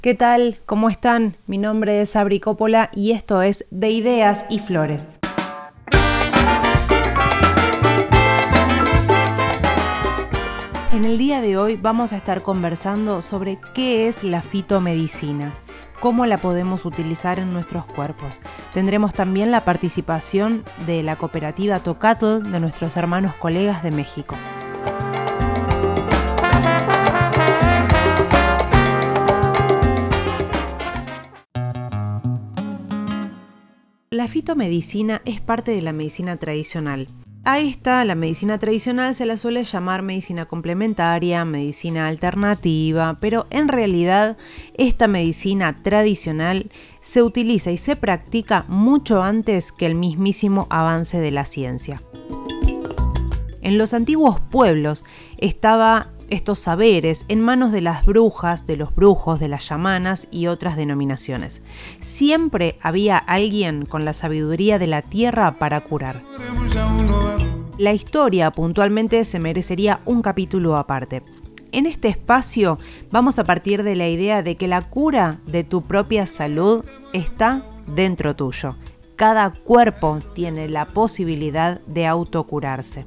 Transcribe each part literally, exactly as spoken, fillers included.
¿Qué tal? ¿Cómo están? Mi nombre es Sabri Coppola y esto es De Ideas y Flores. En el día de hoy vamos a estar conversando sobre qué es la fitomedicina, cómo la podemos utilizar en nuestros cuerpos. Tendremos también la participación de la cooperativa Tocatl de nuestros hermanos colegas de México. La fitomedicina es parte de la medicina tradicional. A esta, la medicina tradicional, se la suele llamar medicina complementaria, medicina alternativa, pero en realidad esta medicina tradicional se utiliza y se practica mucho antes que el mismísimo avance de la ciencia. En los antiguos pueblos estaba estos saberes en manos de las brujas, de los brujos, de las chamanas y otras denominaciones. Siempre había alguien con la sabiduría de la tierra para curar. La historia puntualmente se merecería un capítulo aparte. En este espacio vamos a partir de la idea de que la cura de tu propia salud está dentro tuyo. Cada cuerpo tiene la posibilidad de autocurarse.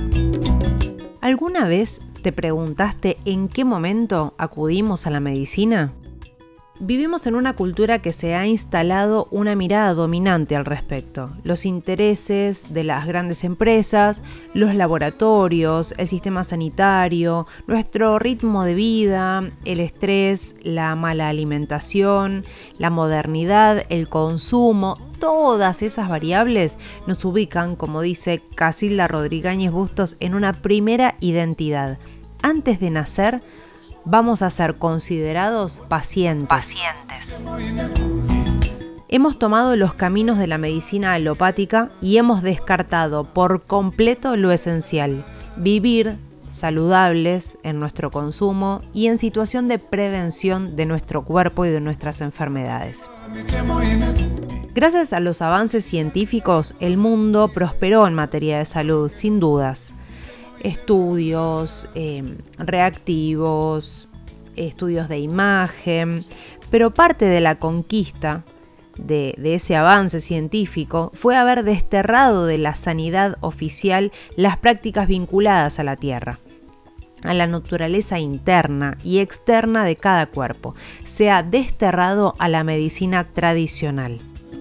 ¿Alguna vez te preguntaste en qué momento acudimos a la medicina? Vivimos en una cultura que se ha instalado una mirada dominante al respecto. Los intereses de las grandes empresas, los laboratorios, el sistema sanitario, nuestro ritmo de vida, el estrés, la mala alimentación, la modernidad, el consumo, todas esas variables nos ubican, como dice Casilda Rodríguez Bustos, en una primera identidad. Antes de nacer, vamos a ser considerados pacientes. pacientes. Hemos tomado los caminos de la medicina alopática y hemos descartado por completo lo esencial: vivir saludables en nuestro consumo y en situación de prevención de nuestro cuerpo y de nuestras enfermedades. Gracias a los avances científicos, el mundo prosperó en materia de salud, sin dudas. Estudios eh, reactivos, estudios de imagen, pero parte de la conquista de, de ese avance científico fue haber desterrado de la sanidad oficial las prácticas vinculadas a la tierra, a la naturaleza interna y externa de cada cuerpo. Se ha desterrado a la medicina tradicional.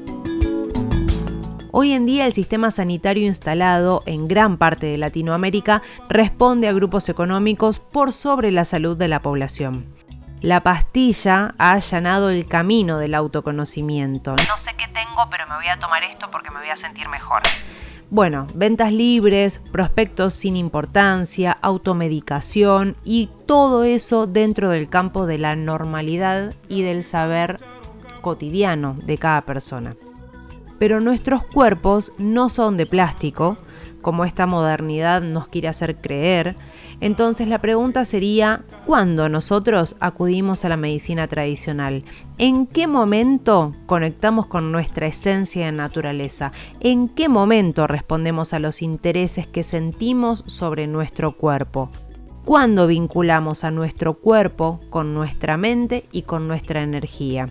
Hoy en día el sistema sanitario instalado en gran parte de Latinoamérica responde a grupos económicos por sobre la salud de la población. La pastilla ha allanado el camino del autoconocimiento. No sé qué tengo, pero me voy a tomar esto porque me voy a sentir mejor. Bueno, ventas libres, prospectos sin importancia, automedicación y todo eso dentro del campo de la normalidad y del saber cotidiano de cada persona. Pero nuestros cuerpos no son de plástico, como esta modernidad nos quiere hacer creer. Entonces la pregunta sería, ¿cuándo nosotros acudimos a la medicina tradicional? ¿En qué momento conectamos con nuestra esencia de naturaleza? ¿En qué momento respondemos a los intereses que sentimos sobre nuestro cuerpo? ¿Cuándo vinculamos a nuestro cuerpo con nuestra mente y con nuestra energía?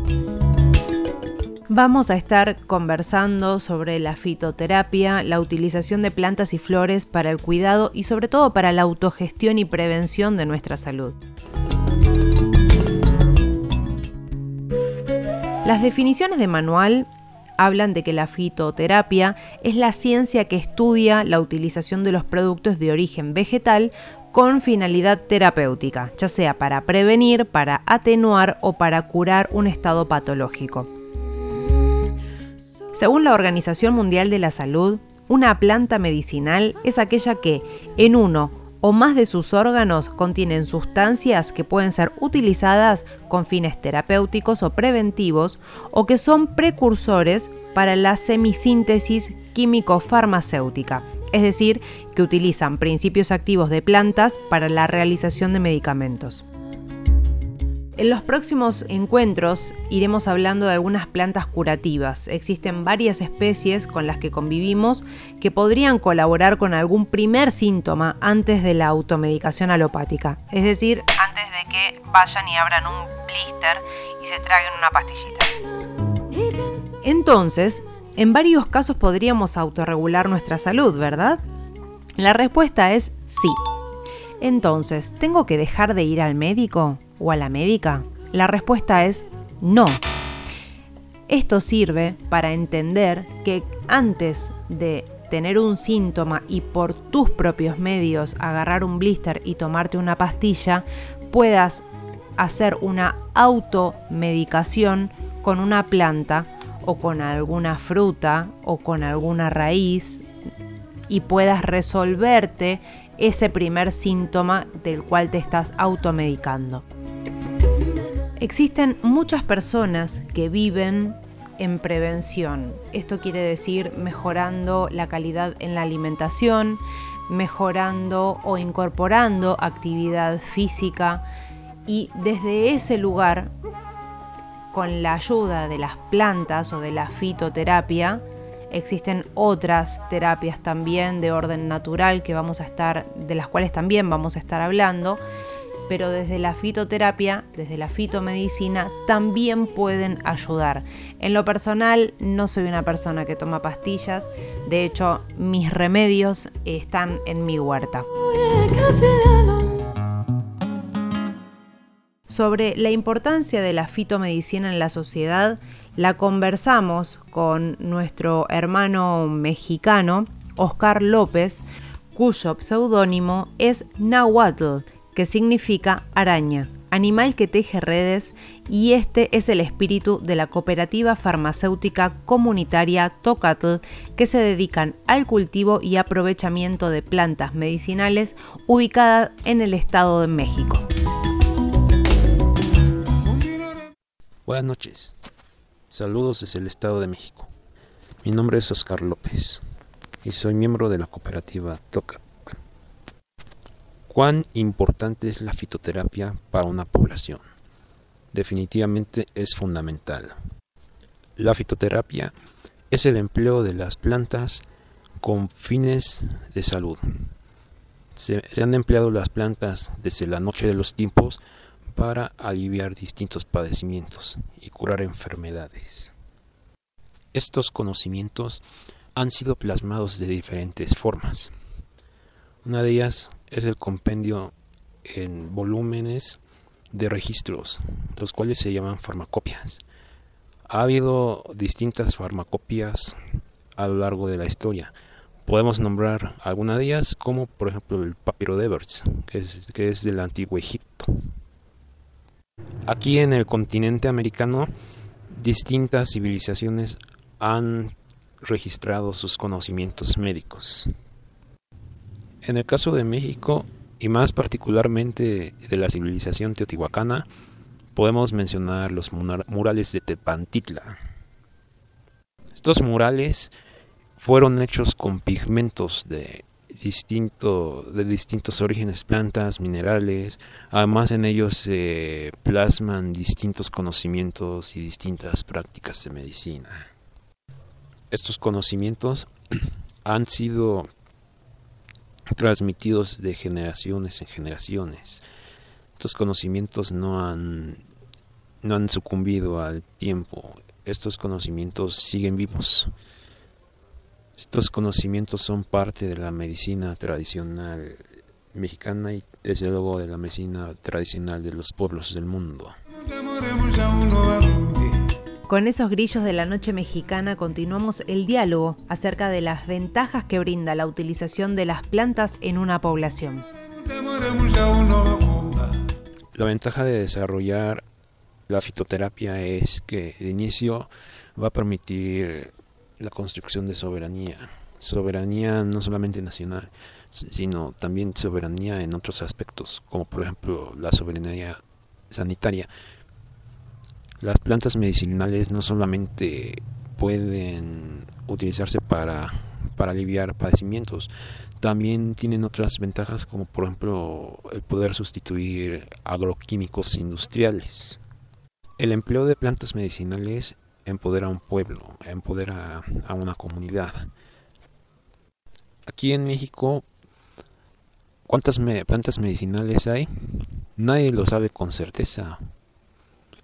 Vamos a estar conversando sobre la fitoterapia, la utilización de plantas y flores para el cuidado y sobre todo para la autogestión y prevención de nuestra salud. Las definiciones de manual hablan de que la fitoterapia es la ciencia que estudia la utilización de los productos de origen vegetal con finalidad terapéutica, ya sea para prevenir, para atenuar o para curar un estado patológico. Según la Organización Mundial de la Salud, una planta medicinal es aquella que, en uno o más de sus órganos, contienen sustancias que pueden ser utilizadas con fines terapéuticos o preventivos o que son precursores para la semisíntesis químico-farmacéutica, es decir, que utilizan principios activos de plantas para la realización de medicamentos. En los próximos encuentros iremos hablando de algunas plantas curativas. Existen varias especies con las que convivimos que podrían colaborar con algún primer síntoma antes de la automedicación alopática. Es decir, antes de que vayan y abran un blister y se traguen una pastillita. Entonces, en varios casos podríamos autorregular nuestra salud, ¿verdad? La respuesta es sí. Entonces, ¿tengo que dejar de ir al médico o a la médica? La respuesta es no. Esto sirve para entender que antes de tener un síntoma y por tus propios medios agarrar un blister y tomarte una pastilla, puedas hacer una automedicación con una planta o con alguna fruta o con alguna raíz y puedas resolverte ese primer síntoma del cual te estás automedicando. Existen muchas personas que viven en prevención. Esto quiere decir mejorando la calidad en la alimentación, mejorando o incorporando actividad física y desde ese lugar, con la ayuda de las plantas o de la fitoterapia, existen otras terapias también de orden natural que vamos a estar, de las cuales también vamos a estar hablando, pero desde la fitoterapia, desde la fitomedicina, también pueden ayudar. En lo personal, no soy una persona que toma pastillas, de hecho, mis remedios están en mi huerta. Sobre la importancia de la fitomedicina en la sociedad, la conversamos con nuestro hermano mexicano, Oscar López, cuyo seudónimo es Nahuatl, que significa araña, animal que teje redes, y este es el espíritu de la cooperativa farmacéutica comunitaria Tocatl, que se dedican al cultivo y aprovechamiento de plantas medicinales, ubicada en el Estado de México. Buenas noches, saludos desde el Estado de México. Mi nombre es Oscar López y soy miembro de la cooperativa Tocatl. ¿Cuán importante es la fitoterapia para una población? Definitivamente es fundamental. La fitoterapia es el empleo de las plantas con fines de salud. Se, se han empleado las plantas desde la noche de los tiempos para aliviar distintos padecimientos y curar enfermedades. Estos conocimientos han sido plasmados de diferentes formas. Una de ellas es el compendio en volúmenes de registros, los cuales se llaman farmacopias. Ha habido distintas farmacopias a lo largo de la historia. Podemos nombrar algunas de ellas, como por ejemplo el papiro de Ebers, que es, que es del antiguo Egipto. Aquí en el continente americano, distintas civilizaciones han registrado sus conocimientos médicos. En el caso de México, y más particularmente de la civilización teotihuacana, podemos mencionar los murales de Tepantitla. Estos murales fueron hechos con pigmentos de, distinto, de distintos orígenes, plantas, minerales. Además, en ellos se plasman distintos conocimientos y distintas prácticas de medicina. Estos conocimientos han sido transmitidos de generaciones en generaciones. Estos conocimientos no han, no han sucumbido al tiempo. Estos conocimientos siguen vivos. Estos conocimientos son parte de la medicina tradicional mexicana y desde luego de la medicina tradicional de los pueblos del mundo. Con esos grillos de la noche mexicana continuamos el diálogo acerca de las ventajas que brinda la utilización de las plantas en una población. La ventaja de desarrollar la fitoterapia es que de inicio va a permitir la construcción de soberanía. Soberanía no solamente nacional, sino también soberanía en otros aspectos, como por ejemplo la soberanía sanitaria. Las plantas medicinales no solamente pueden utilizarse para, para aliviar padecimientos, también tienen otras ventajas, como por ejemplo el poder sustituir agroquímicos industriales. El empleo de plantas medicinales empodera a un pueblo, empodera a una comunidad. Aquí en México, ¿cuántas me- plantas medicinales hay? Nadie lo sabe con certeza.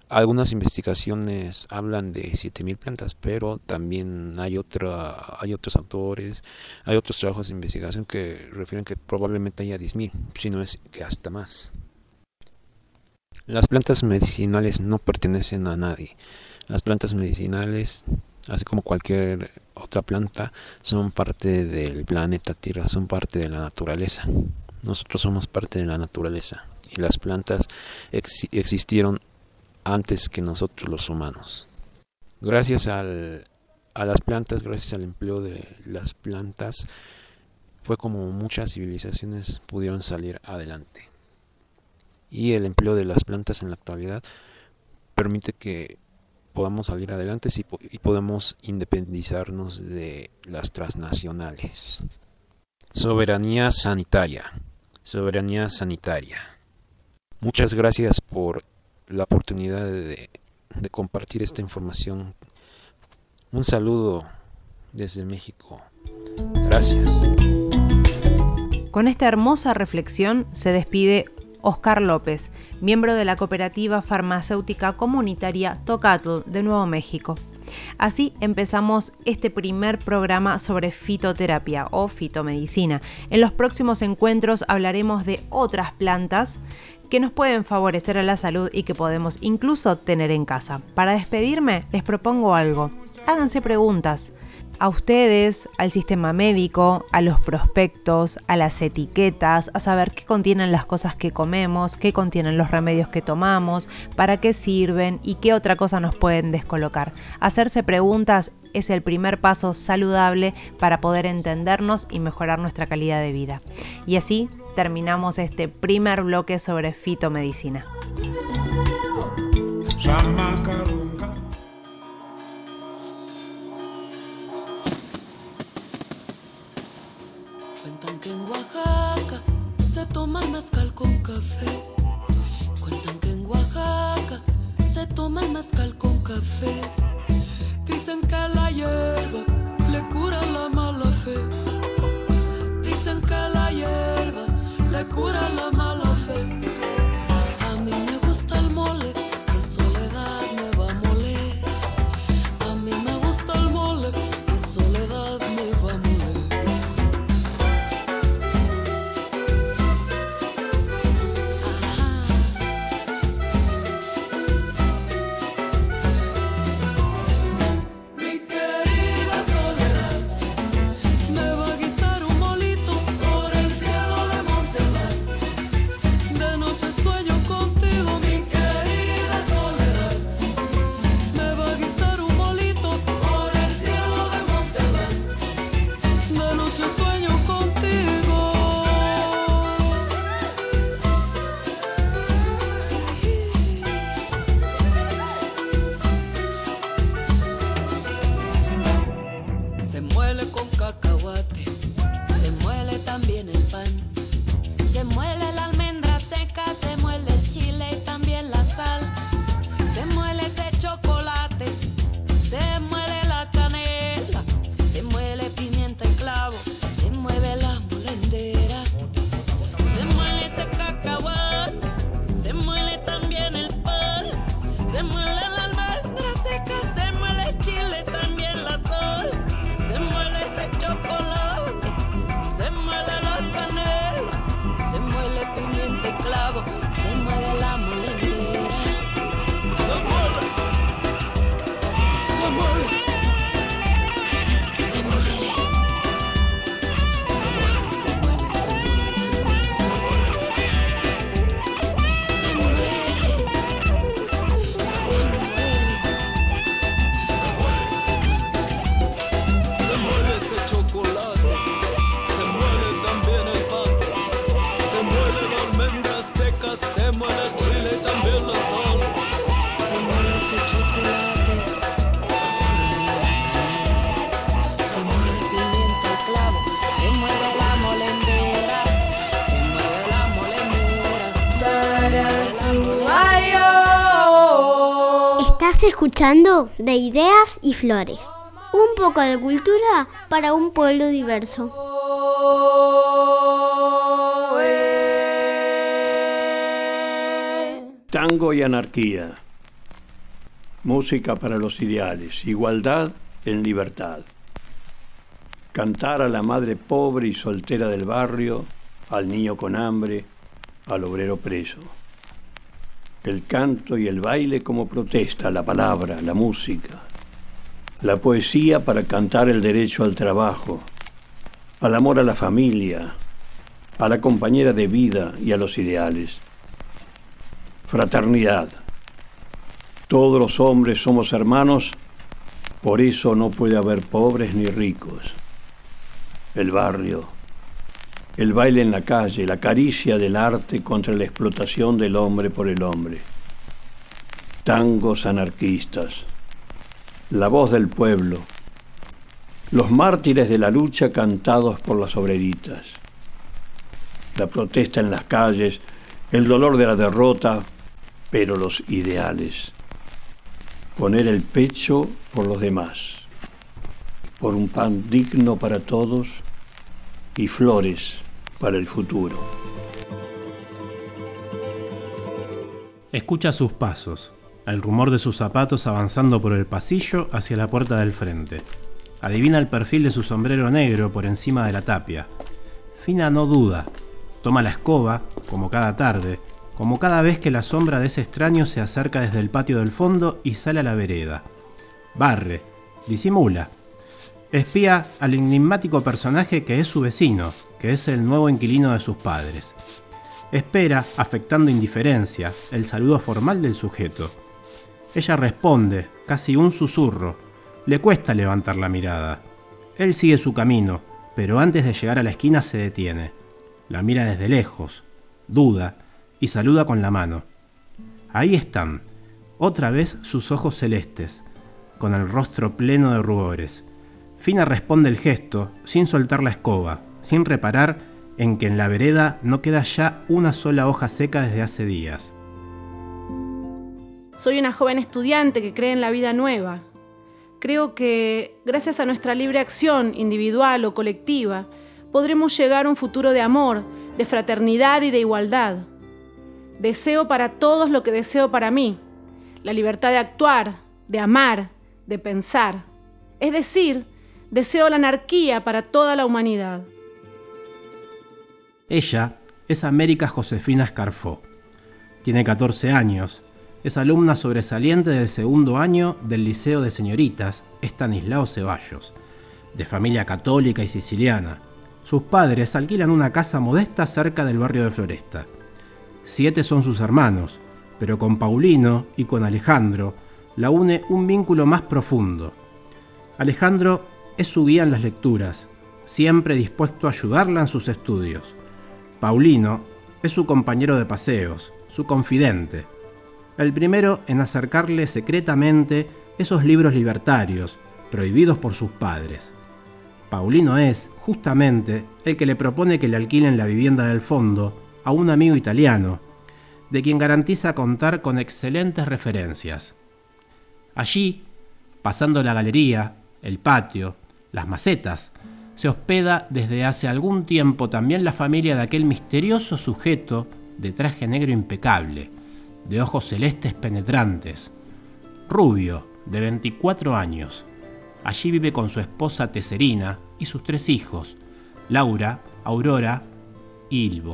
Algunas investigaciones hablan de siete mil plantas, pero también hay, otra, hay otros autores, hay otros trabajos de investigación que refieren que probablemente haya diez mil, si no es que hasta más. Las plantas medicinales no pertenecen a nadie. Las plantas medicinales, así como cualquier otra planta, son parte del planeta Tierra, son parte de la naturaleza. Nosotros somos parte de la naturaleza y las plantas ex- existieron antes que nosotros los humanos. Gracias al, a las plantas, gracias al empleo de las plantas, fue como muchas civilizaciones pudieron salir adelante. Y el empleo de las plantas en la actualidad permite que podamos salir adelante y podemos independizarnos de las transnacionales. Soberanía sanitaria. Soberanía sanitaria. Muchas gracias por la oportunidad de, de compartir esta información. Un saludo desde México. Gracias. Con esta hermosa reflexión se despide Oscar López, miembro de la cooperativa farmacéutica comunitaria Tocatl de Nuevo México. Así empezamos este primer programa sobre fitoterapia o fitomedicina. En los próximos encuentros hablaremos de otras plantas que nos pueden favorecer a la salud y que podemos incluso tener en casa. Para despedirme, les propongo algo. Háganse preguntas. A ustedes, al sistema médico, a los prospectos, a las etiquetas, a saber qué contienen las cosas que comemos, qué contienen los remedios que tomamos, para qué sirven y qué otra cosa nos pueden descolocar. Hacerse preguntas es el primer paso saludable para poder entendernos y mejorar nuestra calidad de vida. Y así terminamos este primer bloque sobre fitomedicina. Cuentan que en Oaxaca se toma el mezcal con café. Cuentan que en Oaxaca se toma el mezcal con café. Dicen que la hierba le cura la mala fe. Dicen que la hierba le cura la mala fe. A mí me gusta el mole, que soledad me va a moler. A mí me gusta el mole, que soledad me va a moler. Estás escuchando De Ideas y Flores, un poco de cultura para un pueblo diverso. Tango y anarquía. Música para los ideales, igualdad en libertad. Cantar a la madre pobre y soltera del barrio, al niño con hambre, al obrero preso. El canto y el baile como protesta, la palabra, la música. La poesía para cantar el derecho al trabajo, al amor a la familia, a la compañera de vida y a los ideales. Fraternidad. Todos los hombres somos hermanos, por eso no puede haber pobres ni ricos. El barrio, el baile en la calle, la caricia del arte contra la explotación del hombre por el hombre. Tangos anarquistas, la voz del pueblo, los mártires de la lucha cantados por las obreritas, la protesta en las calles, el dolor de la derrota, pero los ideales. Poner el pecho por los demás, por un pan digno para todos y flores para el futuro. Escucha sus pasos, el rumor de sus zapatos avanzando por el pasillo hacia la puerta del frente. Adivina el perfil de su sombrero negro por encima de la tapia. Fina no duda. Toma la escoba, como cada tarde, como cada vez que la sombra de ese extraño se acerca desde el patio del fondo y sale a la vereda. Barre, disimula. Espía al enigmático personaje que es su vecino, que es el nuevo inquilino de sus padres. Espera, afectando indiferencia, el saludo formal del sujeto. Ella responde, casi un susurro. Le cuesta levantar la mirada. Él sigue su camino, pero antes de llegar a la esquina se detiene. La mira desde lejos, duda, y saluda con la mano. Ahí están, otra vez sus ojos celestes, con el rostro pleno de rubores. Fina responde el gesto, sin soltar la escoba, sin reparar en que en la vereda no queda ya una sola hoja seca desde hace días. Soy una joven estudiante que cree en la vida nueva. Creo que, gracias a nuestra libre acción, individual o colectiva, podremos llegar a un futuro de amor, de fraternidad y de igualdad. Deseo para todos lo que deseo para mí, la libertad de actuar, de amar, de pensar. Es decir, deseo la anarquía para toda la humanidad. Ella es América Josefina Escarfó. Tiene catorce años. Es alumna sobresaliente del segundo año del Liceo de Señoritas Estanislao Ceballos, de familia católica y siciliana. Sus padres alquilan una casa modesta cerca del barrio de Floresta. Siete son sus hermanos, pero con Paulino y con Alejandro la une un vínculo más profundo. Alejandro es su guía en las lecturas, siempre dispuesto a ayudarla en sus estudios. Paulino es su compañero de paseos, su confidente. El primero en acercarle secretamente esos libros libertarios, prohibidos por sus padres. Paulino es, justamente, el que le propone que le alquilen la vivienda del fondo a un amigo italiano, de quien garantiza contar con excelentes referencias. Allí, pasando la galería, el patio, las macetas, se hospeda desde hace algún tiempo también la familia de aquel misterioso sujeto de traje negro impecable, de ojos celestes penetrantes, rubio, de veinticuatro años. Allí vive con su esposa Teserina y sus tres hijos, Laura, Aurora y Ilvo.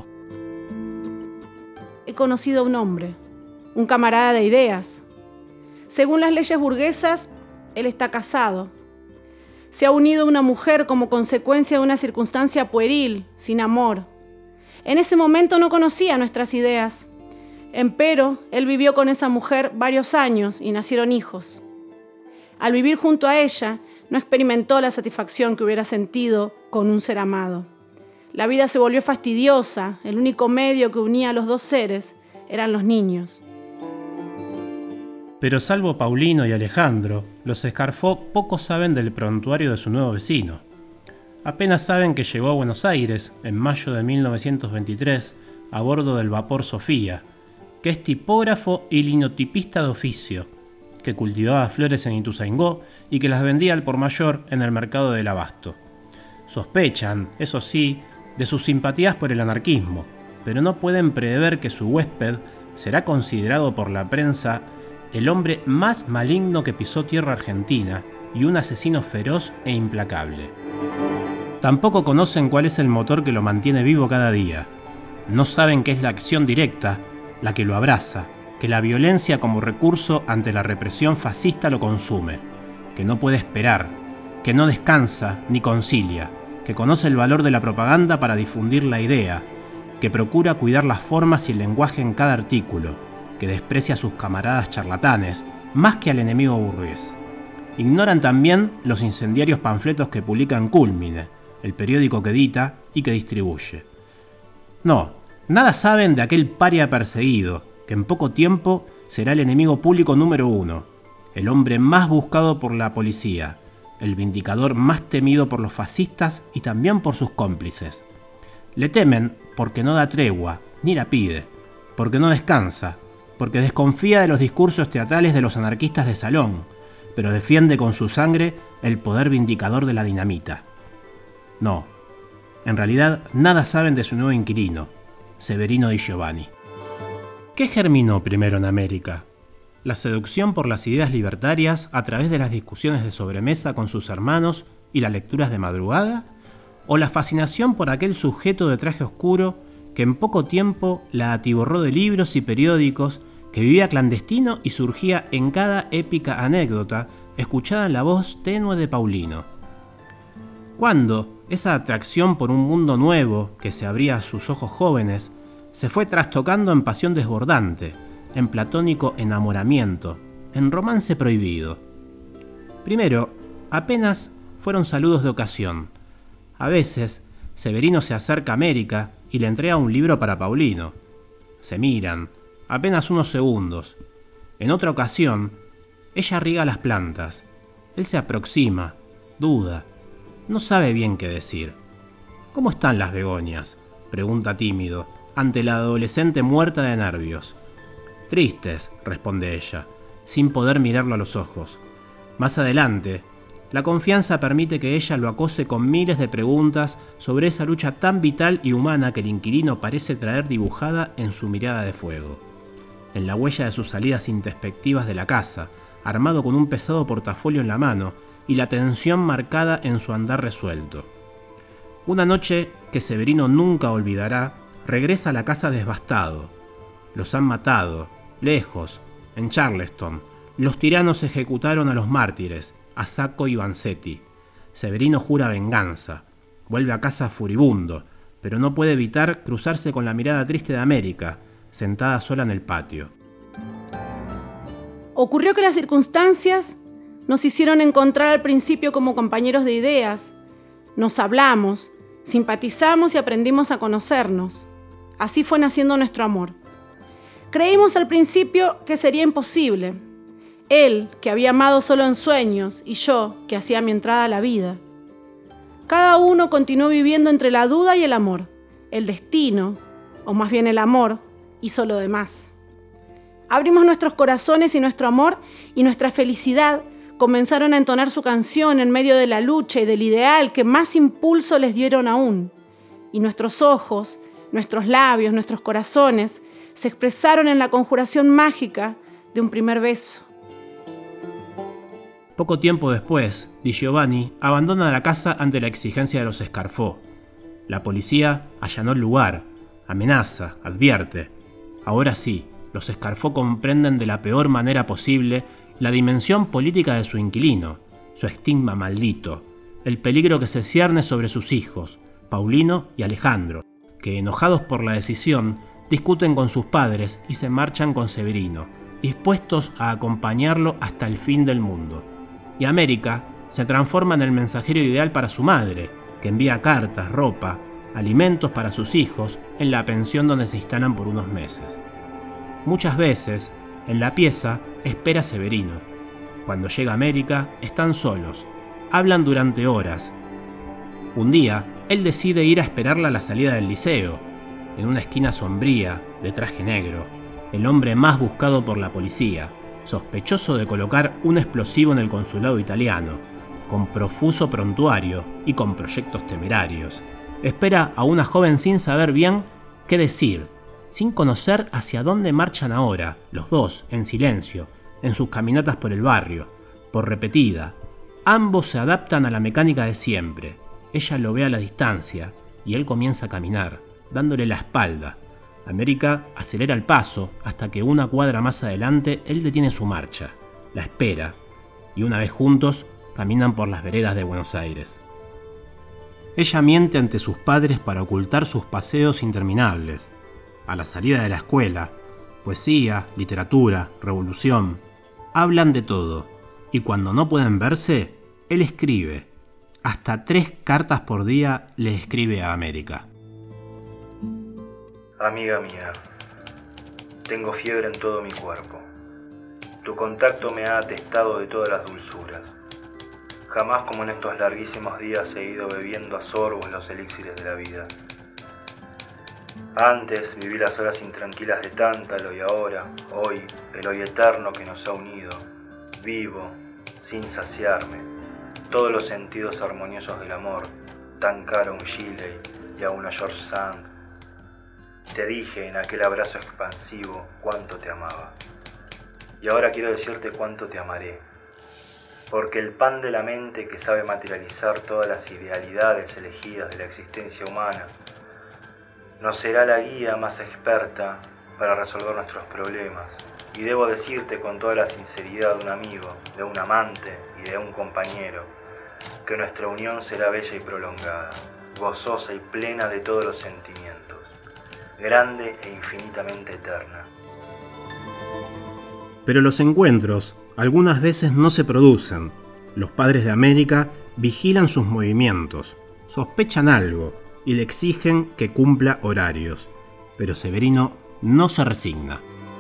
He conocido a un hombre, un camarada de ideas. Según las leyes burguesas, él está casado. Se ha unido a una mujer como consecuencia de una circunstancia pueril, sin amor. En ese momento no conocía nuestras ideas. Empero, él vivió con esa mujer varios años y nacieron hijos. Al vivir junto a ella, no experimentó la satisfacción que hubiera sentido con un ser amado. La vida se volvió fastidiosa, el único medio que unía a los dos seres eran los niños. Pero salvo Paulino y Alejandro, los Escarfó poco saben del prontuario de su nuevo vecino. Apenas saben que llegó a Buenos Aires en mayo de mil novecientos veintitrés a bordo del vapor Sofía, que es tipógrafo y linotipista de oficio, que cultivaba flores en Ituzaingó y que las vendía al por mayor en el mercado del Abasto. Sospechan, eso sí, de sus simpatías por el anarquismo, pero no pueden prever que su huésped será considerado por la prensa el hombre más maligno que pisó tierra argentina y un asesino feroz e implacable. Tampoco conocen cuál es el motor que lo mantiene vivo cada día. No saben que es la acción directa la que lo abraza, que la violencia como recurso ante la represión fascista lo consume, que no puede esperar, que no descansa ni concilia, que conoce el valor de la propaganda para difundir la idea, que procura cuidar las formas y el lenguaje en cada artículo, que desprecia a sus camaradas charlatanes más que al enemigo burgués. Ignoran también los incendiarios panfletos que publica en Cúlmine, el periódico que edita y que distribuye. No, nada saben de aquel paria perseguido, que en poco tiempo será el enemigo público número uno, el hombre más buscado por la policía, el vindicador más temido por los fascistas y también por sus cómplices. Le temen porque no da tregua, ni la pide, porque no descansa, porque desconfía de los discursos teatrales de los anarquistas de salón, pero defiende con su sangre el poder vindicador de la dinamita. No, en realidad nada saben de su nuevo inquilino, Severino Di Giovanni. ¿Qué germinó primero en América? ¿La seducción por las ideas libertarias a través de las discusiones de sobremesa con sus hermanos y las lecturas de madrugada? ¿O la fascinación por aquel sujeto de traje oscuro que en poco tiempo la atiborró de libros y periódicos, que vivía clandestino y surgía en cada épica anécdota escuchada en la voz tenue de Paulino? ¿Cuándo esa atracción por un mundo nuevo que se abría a sus ojos jóvenes se fue trastocando en pasión desbordante, en platónico enamoramiento, en romance prohibido? Primero, apenas fueron saludos de ocasión. A veces, Severino se acerca a América y le entrega un libro para Paulino. Se miran, apenas unos segundos. En otra ocasión, ella riega las plantas. Él se aproxima, duda, no sabe bien qué decir. ¿Cómo están las begonias?, pregunta tímido, ante la adolescente muerta de nervios. Tristes, responde ella, sin poder mirarlo a los ojos. Más adelante, la confianza permite que ella lo acose con miles de preguntas sobre esa lucha tan vital y humana que el inquilino parece traer dibujada en su mirada de fuego, en la huella de sus salidas introspectivas de la casa, armado con un pesado portafolio en la mano y la tensión marcada en su andar resuelto. Una noche que Severino nunca olvidará, regresa a la casa devastado. Los han matado, lejos, en Charleston. Los tiranos ejecutaron a los mártires, a Sacco y Vanzetti. Severino jura venganza. Vuelve a casa furibundo, pero no puede evitar cruzarse con la mirada triste de América, sentada sola en el patio. Ocurrió que las circunstancias nos hicieron encontrar al principio como compañeros de ideas. Nos hablamos, simpatizamos y aprendimos a conocernos. Así fue naciendo nuestro amor. Creímos al principio que sería imposible. Él, que había amado solo en sueños, y yo, que hacía mi entrada a la vida. Cada uno continuó viviendo entre la duda y el amor. El destino, o más bien el amor, hizo lo demás. Abrimos nuestros corazones y nuestro amor y nuestra felicidad comenzaron a entonar su canción en medio de la lucha y del ideal que más impulso les dieron aún. Y nuestros ojos, nuestros labios, nuestros corazones se expresaron en la conjuración mágica de un primer beso. Poco tiempo después, Di Giovanni abandona la casa ante la exigencia de los Scarfò. La policía allanó el lugar, amenaza, advierte. Ahora sí, los Scarfò comprenden de la peor manera posible la dimensión política de su inquilino, su estigma maldito, el peligro que se cierne sobre sus hijos, Paulino y Alejandro, que, enojados por la decisión, discuten con sus padres y se marchan con Severino, dispuestos a acompañarlo hasta el fin del mundo. Y América se transforma en el mensajero ideal para su madre, que envía cartas, ropa, alimentos para sus hijos en la pensión donde se instalan por unos meses. Muchas veces, en la pieza, espera Severino. Cuando llega a América, están solos, hablan durante horas. Un día, él decide ir a esperarla a la salida del liceo, en una esquina sombría, de traje negro, el hombre más buscado por la policía, sospechoso de colocar un explosivo en el consulado italiano, con profuso prontuario y con proyectos temerarios. Espera a una joven sin saber bien qué decir, sin conocer hacia dónde marchan ahora, los dos, en silencio, en sus caminatas por el barrio, por repetida. Ambos se adaptan a la mecánica de siempre. Ella lo ve a la distancia y él comienza a caminar, dándole la espalda. América acelera el paso hasta que una cuadra más adelante él detiene su marcha, la espera, y una vez juntos caminan por las veredas de Buenos Aires. Ella miente ante sus padres para ocultar sus paseos interminables. A la salida de la escuela, poesía, literatura, revolución, hablan de todo, y cuando no pueden verse, él escribe. Hasta tres cartas por día le escribe a América. Amiga mía, tengo fiebre en todo mi cuerpo. Tu contacto me ha atestado de todas las dulzuras. Jamás como en estos larguísimos días he ido bebiendo a sorbos los elixires de la vida. Antes viví las horas intranquilas de Tántalo y ahora, hoy, el hoy eterno que nos ha unido, vivo, sin saciarme, todos los sentidos armoniosos del amor, tan caro a un Shelley y a una George Sand. Te dije en aquel abrazo expansivo cuánto te amaba. Y ahora quiero decirte cuánto te amaré. Porque el pan de la mente que sabe materializar todas las idealidades elegidas de la existencia humana nos será la guía más experta para resolver nuestros problemas. Y debo decirte con toda la sinceridad de un amigo, de un amante y de un compañero, que nuestra unión será bella y prolongada, gozosa y plena de todos los sentimientos, grande e infinitamente eterna. Pero los encuentros algunas veces no se producen. Los padres de América vigilan sus movimientos, sospechan algo y le exigen que cumpla horarios. Pero Severino no se resigna.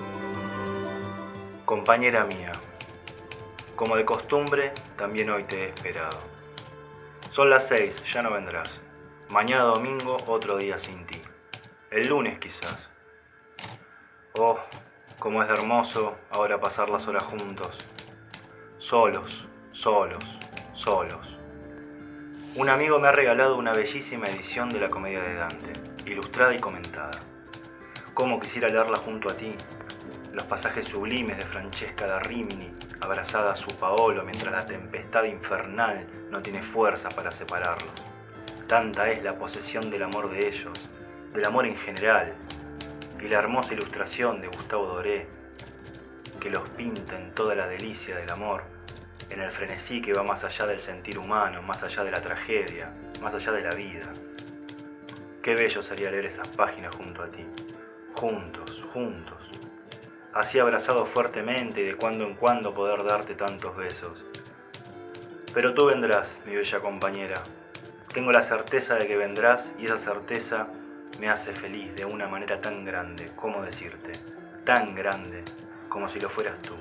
Compañera mía, como de costumbre, también hoy te he esperado. Son las seis, ya no vendrás. Mañana domingo, otro día sin ti. El lunes quizás. Oh, cómo es de hermoso ahora pasar las horas juntos. Solos, solos, solos. Un amigo me ha regalado una bellísima edición de la Comedia de Dante, ilustrada y comentada. Cómo quisiera leerla junto a ti. Los pasajes sublimes de Francesca da Rimini, abrazada a su Paolo mientras la tempestad infernal no tiene fuerza para separarlos. Tanta es la posesión del amor de ellos, del amor en general, y la hermosa ilustración de Gustavo Doré, que los pinta en toda la delicia del amor, en el frenesí que va más allá del sentir humano, más allá de la tragedia, más allá de la vida. Qué bello sería leer esas páginas junto a ti, juntos, juntos, así abrazados fuertemente y de cuando en cuando poder darte tantos besos. Pero tú vendrás, mi bella compañera. Tengo la certeza de que vendrás y esa certeza me hace feliz de una manera tan grande, ¿cómo decirte? Tan grande, como si lo fueras tú.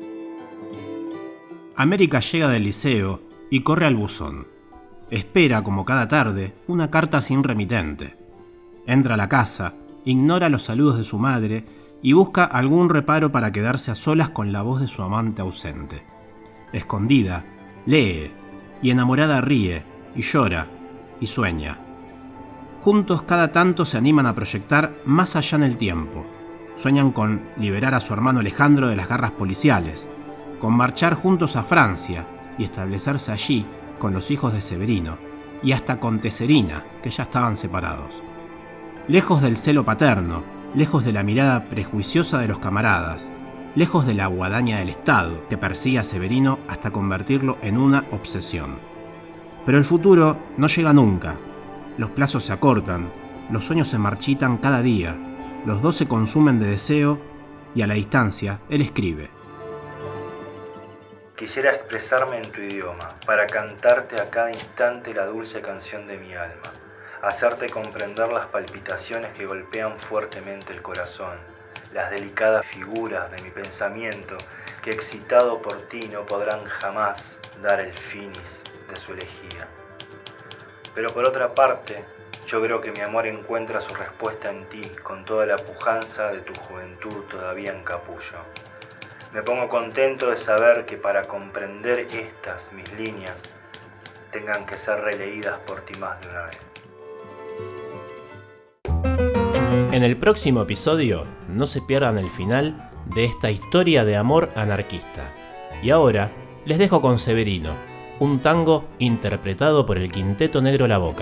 América llega del liceo y corre al buzón. Espera, como cada tarde, una carta sin remitente. Entra a la casa, ignora los saludos de su madre y busca algún reparo para quedarse a solas con la voz de su amante ausente. Escondida, lee, y enamorada ríe, y llora, y sueña. Juntos cada tanto se animan a proyectar más allá en el tiempo. Sueñan con liberar a su hermano Alejandro de las garras policiales, con marchar juntos a Francia y establecerse allí con los hijos de Severino, y hasta con Teserina, que ya estaban separados. Lejos del celo paterno, lejos de la mirada prejuiciosa de los camaradas, lejos de la guadaña del Estado que persigue a Severino hasta convertirlo en una obsesión. Pero el futuro no llega nunca. Los plazos se acortan, los sueños se marchitan cada día, los dos se consumen de deseo y a la distancia él escribe. Quisiera expresarme en tu idioma, para cantarte a cada instante la dulce canción de mi alma, hacerte comprender las palpitaciones que golpean fuertemente el corazón, las delicadas figuras de mi pensamiento que excitado por ti no podrán jamás dar el finis de su elegía. Pero por otra parte, yo creo que mi amor encuentra su respuesta en ti con toda la pujanza de tu juventud todavía en capullo. Me pongo contento de saber que para comprender estas, mis líneas, tengan que ser releídas por ti más de una vez. En el próximo episodio, no se pierdan el final de esta historia de amor anarquista. Y ahora les dejo con Severino, un tango interpretado por el Quinteto Negro La Boca.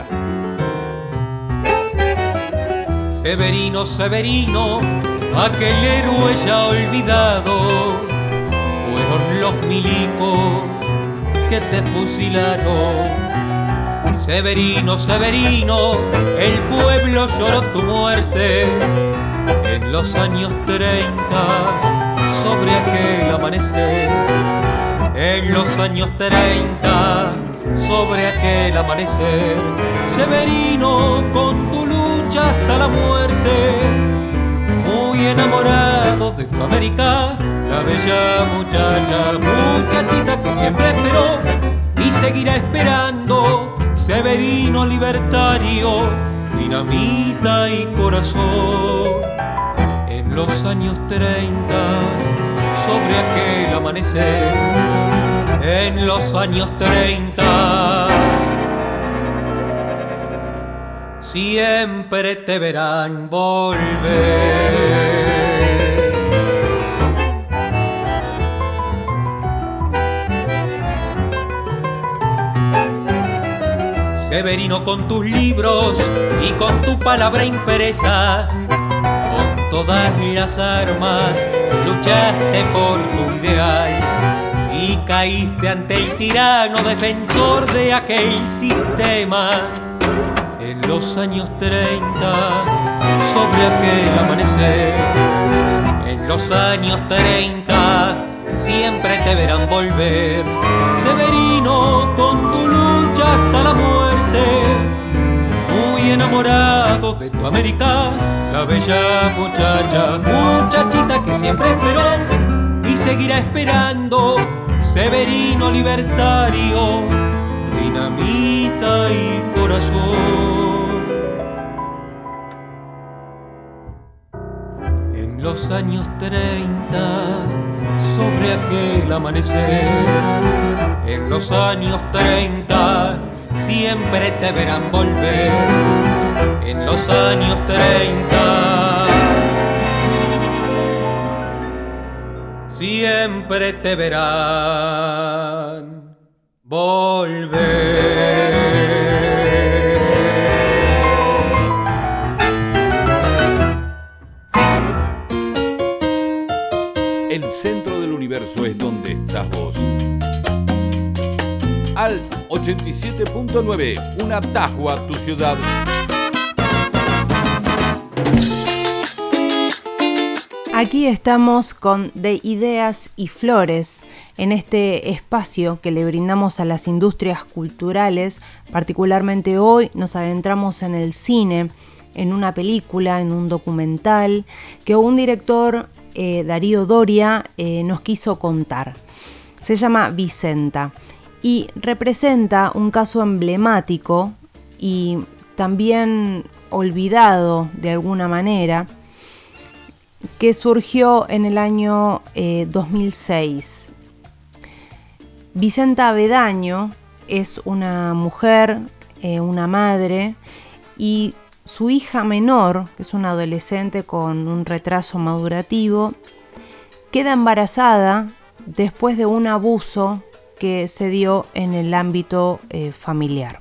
Severino, Severino, aquel héroe ya olvidado, fueron los milicos que te fusilaron. Severino, Severino, el pueblo lloró tu muerte en los años treinta, sobre aquel amanecer. En los años treinta, sobre aquel amanecer. Severino, con tu lucha hasta la muerte, muy enamorado de tu América, la bella muchacha, muchachita que siempre esperó y seguirá esperando. Severino libertario, dinamita y corazón. En los años treinta, sobre aquel amanecer. En los años treinta, siempre te verán volver. Severino, con tus libros y con tu palabra impresa, con todas las armas, luchaste por tu ideal y caíste ante el tirano defensor de aquel sistema. En los años treinta, sobre aquel amanecer. En los años treinta, siempre te verán volver. Severino, con tu lucha hasta la muerte, muy enamorado de tu América, la bella muchacha, muchachita que siempre esperó y seguirá esperando. Severino libertario, dinamita y corazón. En los años treinta, sobre aquel amanecer. En los años treinta, siempre te verán volver. En los años treinta, siempre te verán volver. El centro del universo es donde estás vos. Alt ochenta y siete punto nueve, un atajo a tu ciudad. Aquí estamos con De Ideas y Flores, en este espacio que le brindamos a las industrias culturales. Particularmente hoy nos adentramos en el cine, en una película, en un documental que un director, eh, Darío Doria, eh, nos quiso contar. Se llama Vicenta y representa un caso emblemático y también olvidado de alguna manera, que surgió en el año eh, dos mil seis. Vicenta Avedaño es una mujer, eh, una madre, y su hija menor, que es una adolescente con un retraso madurativo, queda embarazada después de un abuso que se dio en el ámbito eh, familiar.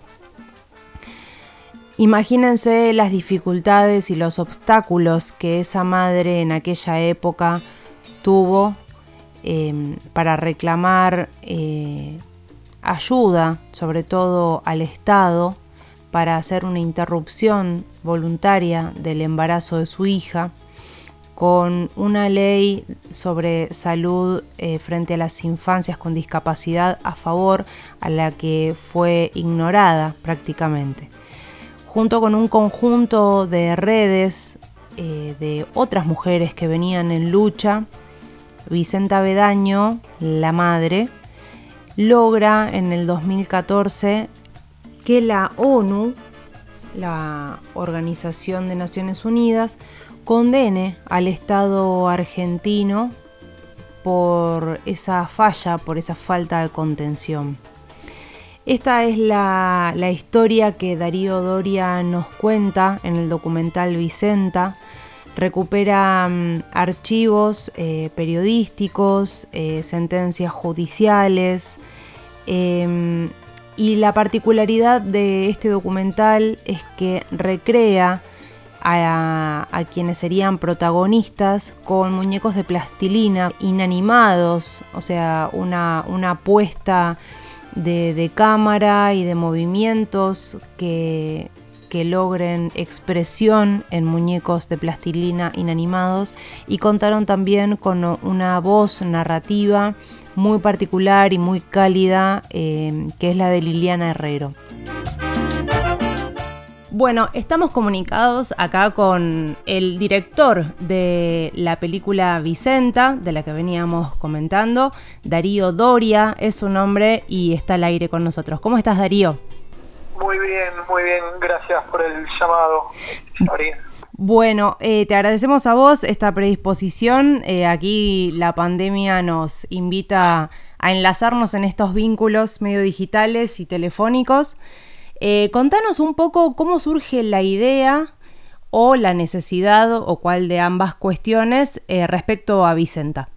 Imagínense las dificultades y los obstáculos que esa madre en aquella época tuvo eh, para reclamar eh, ayuda, sobre todo al Estado, para hacer una interrupción voluntaria del embarazo de su hija, con una ley sobre salud eh, frente a las infancias con discapacidad a favor, a la que fue ignorada prácticamente. Junto con un conjunto de redes eh, de otras mujeres que venían en lucha, Vicenta Avedaño, la madre, logra en el dos mil catorce que la ONU, la Organización de Naciones Unidas, condene al Estado argentino por esa falla, por esa falta de contención. Esta es la, la historia que Darío Doria nos cuenta en el documental Vicenta. recupera um, archivos eh, periodísticos, eh, sentencias judiciales, eh, y la particularidad de este documental es que recrea a, a quienes serían protagonistas con muñecos de plastilina inanimados, o sea, una, una puesta de, de cámara y de movimientos que, que logren expresión en muñecos de plastilina inanimados, y contaron también con una voz narrativa muy particular y muy cálida, eh, que es la de Liliana Herrero. Bueno, estamos comunicados acá con el director de la película Vicenta, de la que veníamos comentando. Darío Doria es su nombre y está al aire con nosotros. ¿Cómo estás, Darío? Muy bien, muy bien. Gracias por el llamado, Sabrina. Bueno, eh, te agradecemos a vos esta predisposición. Eh, aquí la pandemia nos invita a enlazarnos en estos vínculos medio digitales y telefónicos. Eh, contanos un poco cómo surge la idea o la necesidad, o cuál de ambas cuestiones, eh, respecto a Vicenta.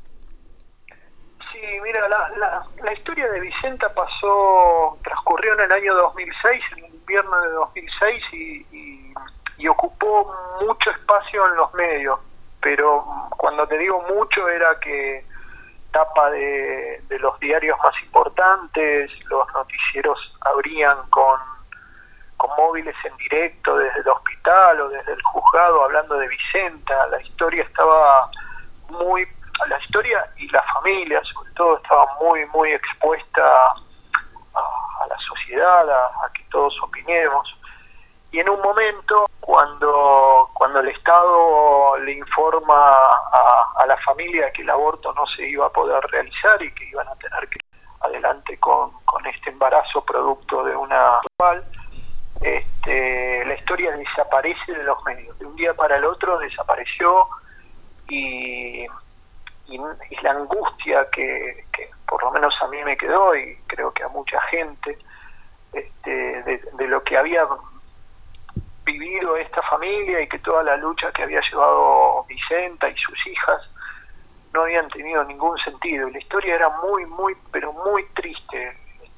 Sí, mira, la, la, la historia de Vicenta pasó, transcurrió en el año dos mil seis, en el invierno de dos mil seis, y, y, y ocupó mucho espacio en los medios, pero cuando te digo mucho era que tapa de, de los diarios más importantes, los noticieros abrían con con móviles en directo desde el hospital o desde el juzgado hablando de Vicenta. La historia estaba muy, la historia y la familia sobre todo estaba muy muy expuesta a, a la sociedad, a, a que todos opinemos. Y en un momento, cuando cuando el Estado le informa a, a la familia que el aborto no se iba a poder realizar y que iban a tener que ir adelante con, con este embarazo producto de una ritual, Este, la historia desaparece de los medios. De un día para el otro desapareció, y, y, y la angustia que, que por lo menos a mí me quedó, y creo que a mucha gente, este, de, de lo que había vivido esta familia y que toda la lucha que había llevado Vicenta y sus hijas no habían tenido ningún sentido. Y la historia era muy, muy, pero muy triste.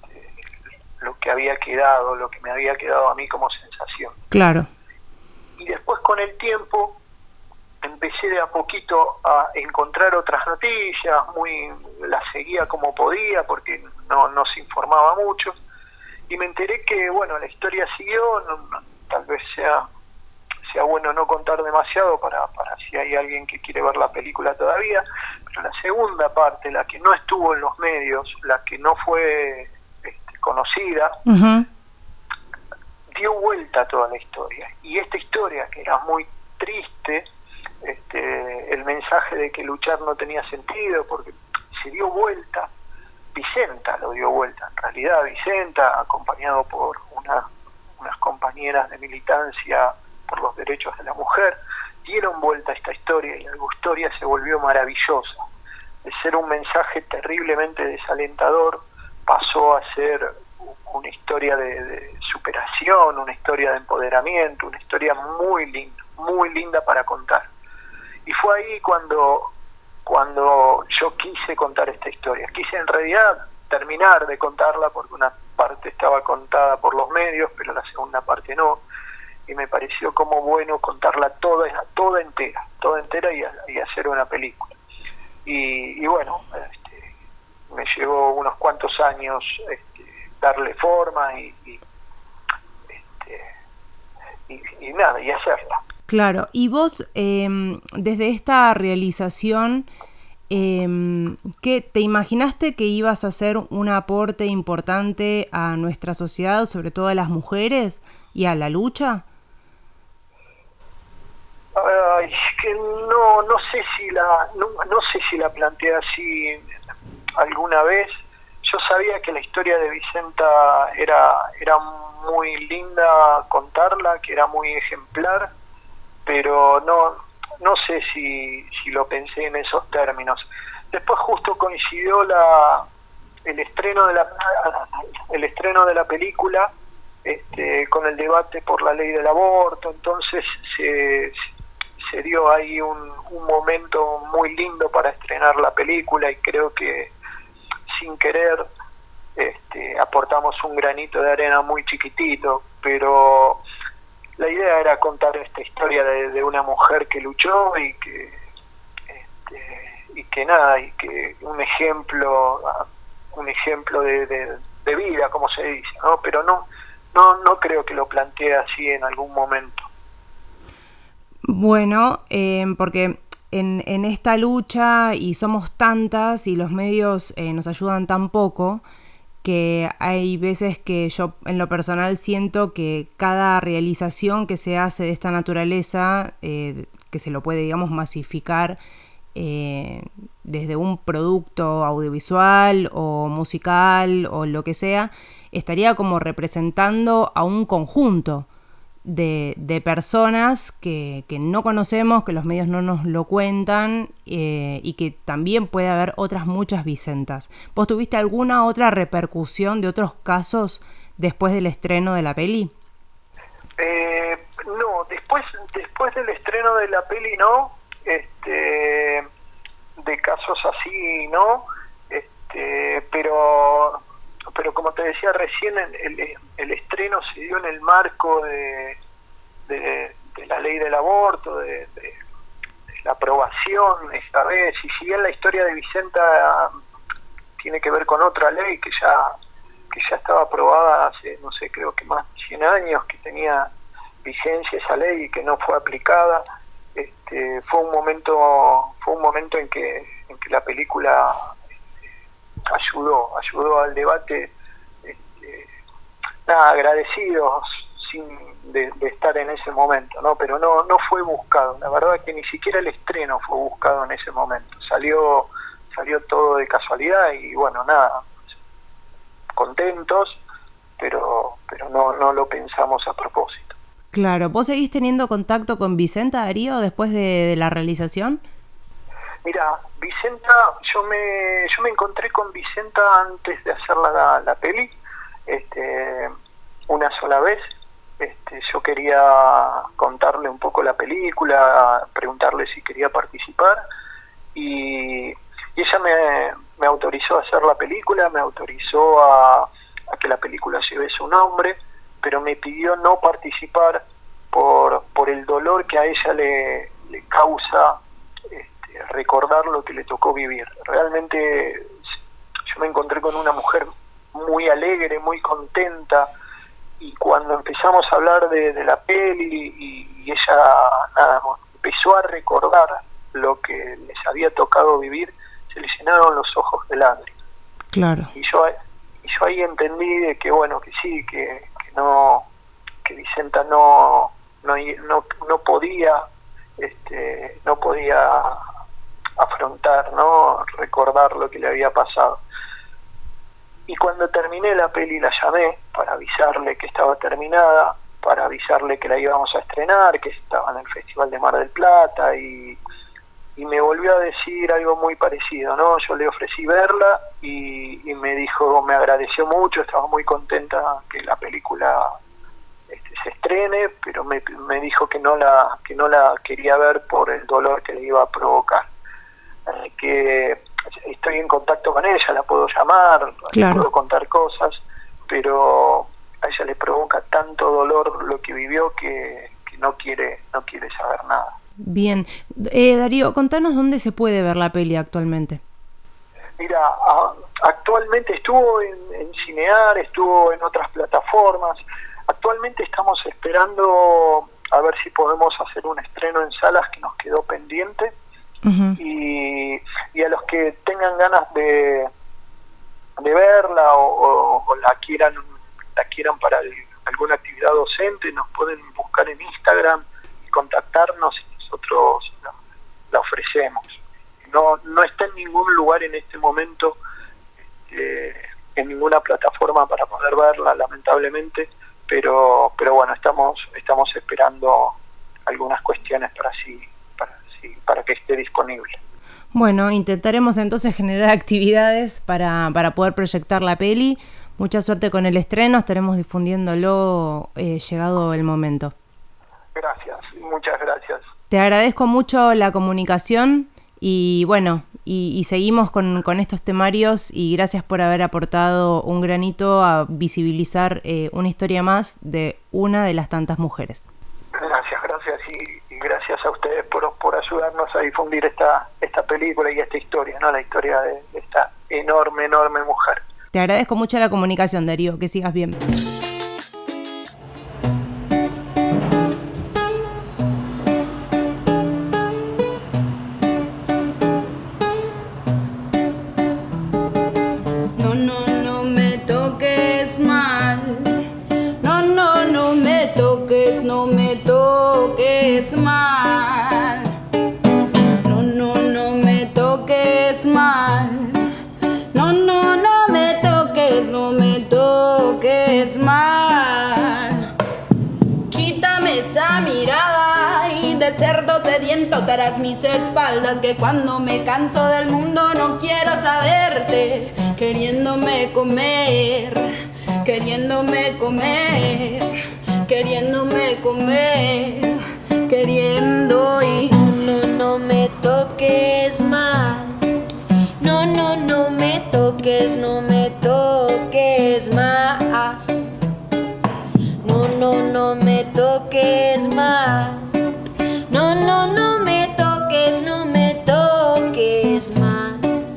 Lo que había quedado, lo que me había quedado a mí como sensación. Claro. Y después, con el tiempo, empecé de a poquito a encontrar otras noticias, muy las seguía como podía porque no, no se informaba mucho, y me enteré que, bueno, la historia siguió. No, no, tal vez sea sea bueno no contar demasiado para, para si hay alguien que quiere ver la película todavía, pero la segunda parte, la que no estuvo en los medios, la que no fue conocida, uh-huh, dio vuelta a toda la historia. Y esta historia, que era muy triste, este, el mensaje de que luchar no tenía sentido, porque se dio vuelta, Vicenta lo dio vuelta, en realidad Vicenta, acompañado por una, unas compañeras de militancia por los derechos de la mujer, dieron vuelta a esta historia, y la historia se volvió maravillosa. De ser un mensaje terriblemente desalentador, pasó a ser una historia de, de superación, una historia de empoderamiento, una historia muy linda, muy linda para contar. Y fue ahí cuando, cuando yo quise contar esta historia. Quise en realidad terminar de contarla, porque una parte estaba contada por los medios, pero la segunda parte no. Y me pareció como bueno contarla toda, toda entera, toda entera y, y hacer una película. Y, y bueno, este, me llevó unos cuantos años este, darle forma y, y, este, y, y nada, y hacerla. Claro, y vos eh, desde esta realización, eh, ¿qué te imaginaste que ibas a hacer un aporte importante a nuestra sociedad, sobre todo a las mujeres y a la lucha? Ay, que no, no sé si la, no, no sé si la planteé así alguna vez. Yo sabía que la historia de Vicenta era, era muy linda contarla, que era muy ejemplar, pero no, no sé si, si lo pensé en esos términos. Después justo coincidió la, el estreno de la, el estreno de la película, este, con el debate por la ley del aborto, entonces se, se dio ahí un, un momento muy lindo para estrenar la película y creo que sin querer este, aportamos un granito de arena muy chiquitito, pero la idea era contar esta historia de, de una mujer que luchó y que este, y que nada, y que un ejemplo un ejemplo de, de, de vida, como se dice, ¿no? Pero no no no creo que lo plantee así en algún momento. Bueno, eh, porque en, en esta lucha, y somos tantas y los medios eh, nos ayudan tan poco, que hay veces que yo en lo personal siento que cada realización que se hace de esta naturaleza, eh, que se lo puede, digamos, masificar eh, desde un producto audiovisual o musical o lo que sea, estaría como representando a un conjunto de, de personas que, que no conocemos, que los medios no nos lo cuentan, eh, y que también puede haber otras muchas Vicentas. ¿Vos tuviste alguna otra repercusión de otros casos después del estreno de la peli? Eh, no, después después del estreno de la peli no, este, de casos así no, este, pero pero como te decía recién, el, el estreno se dio en el marco de, de, de la ley del aborto, de, de, de la aprobación esta vez, y si bien la historia de Vicenta tiene que ver con otra ley que ya que ya estaba aprobada hace, no sé, creo que más de cien años, que tenía vigencia esa ley y que no fue aplicada, este, fue un momento fue un momento en que en que la película ayudó, ayudó al debate, este, nada, agradecidos sin de, de estar en ese momento, ¿no? Pero no no fue buscado, la verdad que ni siquiera el estreno fue buscado en ese momento, salió salió todo de casualidad y bueno, nada, contentos, pero pero no no lo pensamos a propósito. Claro, ¿vos seguís teniendo contacto con Vicenta, Darío, después de, de la realización? Mira, Vicenta, yo me yo me encontré con Vicenta antes de hacer la, la peli, este, una sola vez. Este, yo quería contarle un poco la película, preguntarle si quería participar, y, y ella me, me autorizó a hacer la película, me autorizó a, a que la película lleve su nombre, pero me pidió no participar por por el dolor que a ella le, le causa recordar lo que le tocó vivir. Realmente yo me encontré con una mujer muy alegre, muy contenta, y cuando empezamos a hablar de, de la peli y, y ella nada, empezó a recordar lo que les había tocado vivir, se le llenaron los ojos de lágrimas. Claro. Y yo, y yo ahí entendí de que bueno, que sí, que, que no, que Vicenta no no, no, no podía este, no podía afrontar, ¿no? Recordar lo que le había pasado. Y cuando terminé la peli la llamé para avisarle que estaba terminada, para avisarle que la íbamos a estrenar, que estaba en el Festival de Mar del Plata, y, y me volvió a decir algo muy parecido, ¿no? Yo le ofrecí verla y, y me dijo, me agradeció mucho, estaba muy contenta que la película este, se estrene, pero me, me dijo que no la que no la quería ver por el dolor que le iba a provocar. Así que estoy en contacto con ella, la puedo llamar, claro, le puedo contar cosas, pero a ella le provoca tanto dolor lo que vivió que, que no quiere no quiere saber nada. Bien. Eh, Darío, contanos dónde se puede ver la peli actualmente. Mira, a, actualmente estuvo en, en Cinear, estuvo en otras plataformas. Actualmente estamos esperando a ver si podemos hacer un estreno en salas que nos quedó pendiente. Uh-huh. y, y a los que tengan ganas de de verla o, o, o la quieran la quieran para el, alguna actividad docente, nos pueden buscar en Instagram y contactarnos y nosotros la, la ofrecemos. No no está en ningún lugar en este momento, eh, en ninguna plataforma para poder verla, lamentablemente, pero pero bueno, estamos estamos esperando algunas cuestiones para así para que esté disponible. Bueno, intentaremos entonces generar actividades para, para poder proyectar la peli. Mucha suerte con el estreno, estaremos difundiéndolo eh, llegado el momento. Gracias, muchas gracias. Te agradezco mucho la comunicación y bueno, y, y seguimos con, con estos temarios y gracias por haber aportado un granito a visibilizar eh, una historia más de una de las tantas mujeres. Gracias, gracias y, y gracias a ustedes por, por ayudarnos a difundir esta, esta película y esta historia, ¿no? La historia de, de esta enorme, enorme mujer. Te agradezco mucho la comunicación, Darío, que sigas bien. No, no, no me toques mal. No, no, no me toques, no me toques mal. No, no, no me toques mal. No, no, no me toques, no me toques mal. Quítame esa mirada y de cerdo sediento tras mis espaldas, que cuando me canso del mundo no quiero saberte, queriéndome comer, queriéndome comer, queriéndome comer, queriendo y... No, no, no me toques mal. No, no, no me toques, no me toques más. No, no, no me toques más. No, no, no me toques, no me toques más.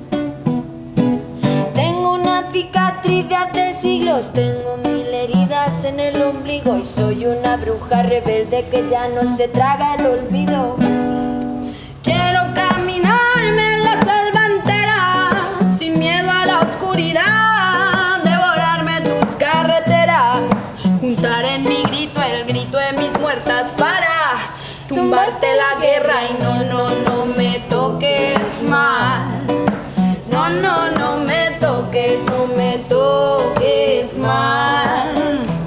Tengo una cicatriz de hace siglos, tengo mil heridas en el ombligo y soy una bruja rebelde que ya no se traga el olvido. Quiero caminarme en la selva entera, sin miedo a la oscuridad, devorarme tus carreteras, juntar en mi grito el grito de mis muertas para tumbarte la guerra y no, no, no me toques mal. No, no, no me toques, no me toques mal.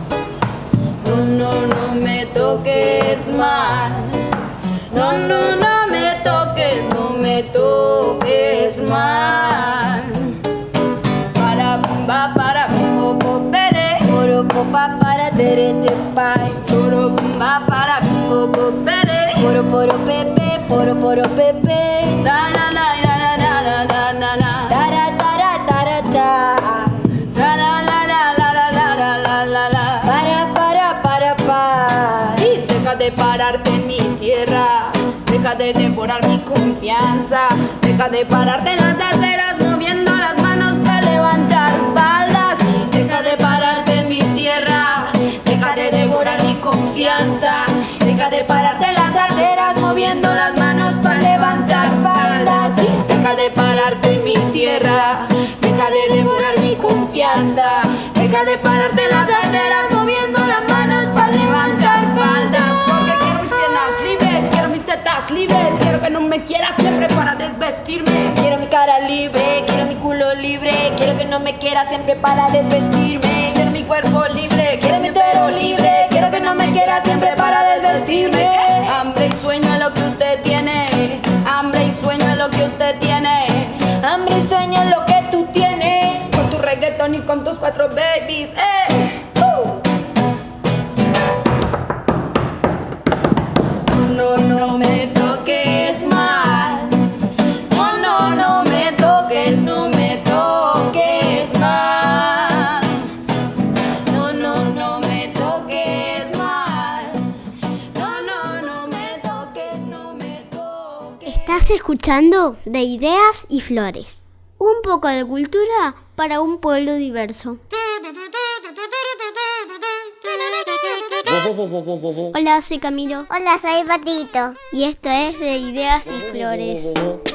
No, no, no me toques mal. No, no, no me toques, no me toques mal. Para bumba, para popo, pere. Poro popa para tere te pai. Poro bumba, para popo, pere. Poro poro pepe, poro poro pepe. Da na na na na na na na na. Tara tara tara ta. La la la la la la la la la la. Para para para pa. Y deja de pararte en mi tierra. Deja de devorar mi confianza. Deja de pararte en las aceras moviendo las manos para levantar faldas. Y deja de pararte en mi tierra. Deja de devorar mi confianza. Deja de pararte en las aceras moviendo las manos para levantar faldas. Y deja de pararte en mi tierra. Deja de devorar mi confianza. Deja de pararte en las aceras moviendo las manos para levantar faldas. Porque quiero mis piernas libres, quiero mis tetas libres. Quiero que no me quieras siempre para desvestirme. Quiero mi cara libre, quiero mi culo libre. Quiero que no me quiera siempre para desvestirme. Quiero mi cuerpo libre, quiero mi utero libre. Quiero que no me quiera siempre para desvestirme. Hambre y sueño es lo que usted tiene. Hambre y sueño es lo que usted tiene. Hambre y sueño es lo que tú tienes. Con tu reggaetón y con tus cuatro babies, eh. Uh. No, no me toques mal. No, no, no me toques, no me toques mal. No, no, no me toques mal. No, no, no me toques, no me toques. Estás escuchando De Ideas y Flores. Un poco de cultura para un pueblo diverso. Hola, soy Camilo. Hola, soy Patito. Y esto es De Ideas y Flores.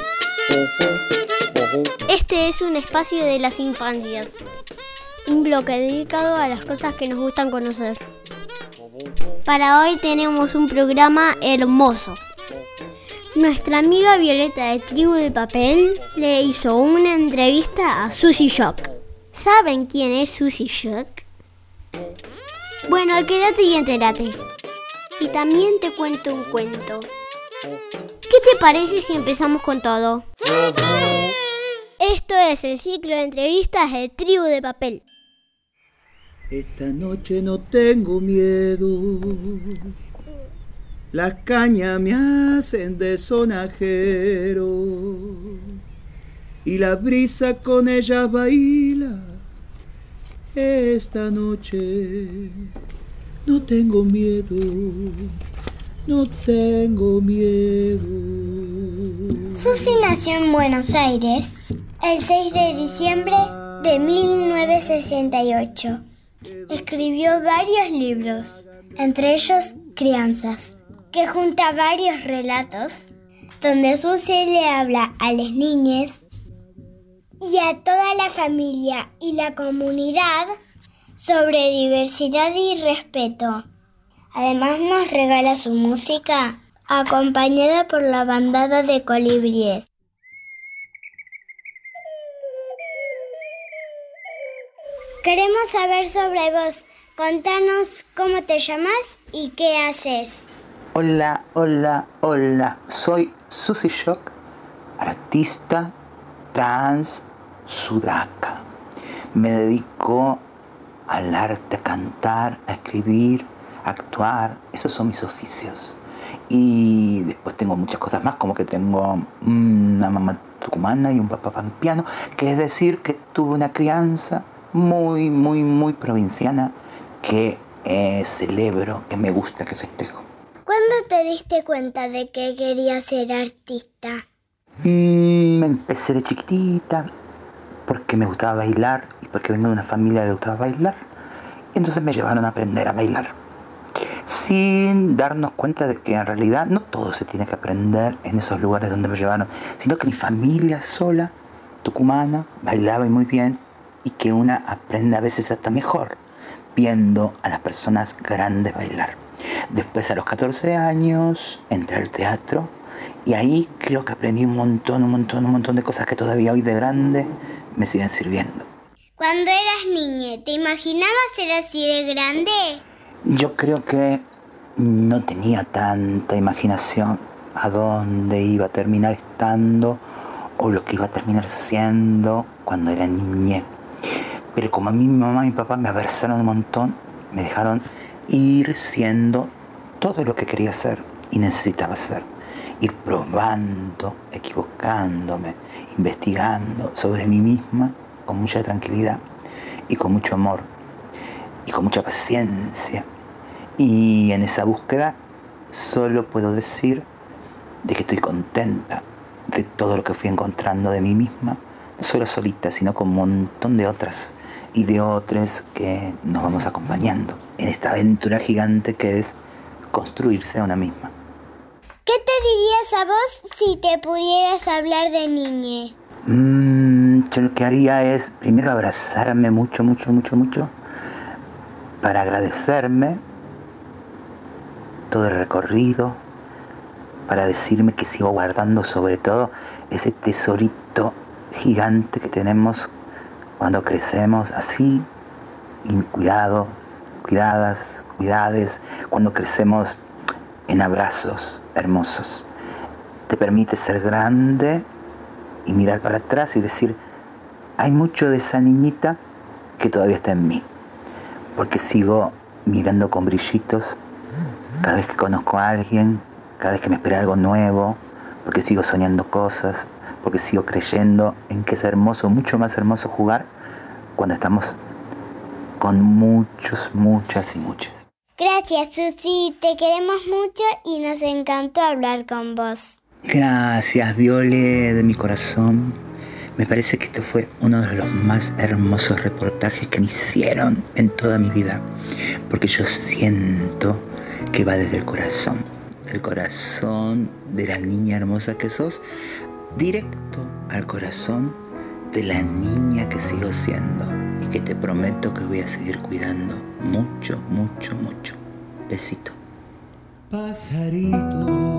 Este es un espacio de las infancias. Un bloque dedicado a las cosas que nos gustan conocer. Para hoy tenemos un programa hermoso. Nuestra amiga Violeta de Tribu de Papel le hizo una entrevista a Susie Shock. ¿Saben quién es Susie Shock? Bueno, quédate y entérate. Y también te cuento un cuento. ¿Qué te parece si empezamos con todo? Esto es el ciclo de entrevistas de Tribu de Papel. Esta noche no tengo miedo. Las cañas me hacen de sonajero y la brisa con ellas baila. Esta noche no tengo miedo, no tengo miedo. Susi nació en Buenos Aires el seis de diciembre de mil novecientos sesenta y ocho. Escribió varios libros, entre ellos Crianzas, que junta varios relatos donde Susi le habla a las niñas y a toda la familia y la comunidad sobre diversidad y respeto. Además nos regala su música acompañada por la bandada de colibríes. Queremos saber sobre vos. Contanos cómo te llamas y qué haces. Hola, hola, hola. Soy Susi Shock, artista trans sudaca. Me dedico al arte, a cantar, a escribir, a actuar. Esos son mis oficios. Y después tengo muchas cosas más, como que tengo una mamá tucumana y un papá pampeano, que es decir, que tuve una crianza muy, muy, muy provinciana que eh, celebro, que me gusta, que festejo. ¿Cuándo te diste cuenta de que querías ser artista? Mm, empecé de chiquitita porque me gustaba bailar y porque vengo de una familia que le gustaba bailar. Y entonces me llevaron a aprender a bailar, sin darnos cuenta de que en realidad no todo se tiene que aprender en esos lugares donde me llevaron, sino que mi familia sola, tucumana, bailaba y muy bien, y que una aprende a veces hasta mejor viendo a las personas grandes bailar. Después, a los catorce años, entré al teatro y ahí creo que aprendí un montón, un montón, un montón de cosas que todavía hoy de grande me siguen sirviendo. Cuando eras niña, ¿te imaginabas ser así de grande? Yo creo que no tenía tanta imaginación a dónde iba a terminar estando o lo que iba a terminar siendo cuando era niña. Pero como a mí mi mamá y mi papá me abrazaron un montón, me dejaron ir siendo todo lo que quería ser y necesitaba ser. Ir probando, equivocándome, investigando sobre mí misma con mucha tranquilidad y con mucho amor y con mucha paciencia. Y en esa búsqueda solo puedo decir de que estoy contenta de todo lo que fui encontrando de mí misma, no solo solita, sino con un montón de otras y de otros que nos vamos acompañando en esta aventura gigante que es construirse a una misma. ¿Qué te dirías a vos si te pudieras hablar de niñe? Mm, yo lo que haría es primero abrazarme mucho, mucho, mucho, mucho para agradecerme todo el recorrido, para decirme que sigo guardando sobre todo ese tesorito gigante que tenemos cuando crecemos así, y cuidados, cuidadas, cuidades, cuando crecemos en abrazos hermosos. Te permite ser grande y mirar para atrás y decir, hay mucho de esa niñita que todavía está en mí, porque sigo mirando con brillitos cada vez que conozco a alguien, cada vez que me espera algo nuevo, porque sigo soñando cosas, porque sigo creyendo en que es hermoso, mucho más hermoso jugar cuando estamos con muchos, muchas y muchas. Gracias, Susi, te queremos mucho y nos encantó hablar con vos. Gracias, Viole, de mi corazón. Me parece que esto fue uno de los más hermosos reportajes que me hicieron en toda mi vida, porque yo siento que va desde el corazón, del corazón de la niña hermosa que sos, directo al corazón de la niña que sigo siendo y que te prometo que voy a seguir cuidando mucho, mucho, mucho. Besito. Pajarito,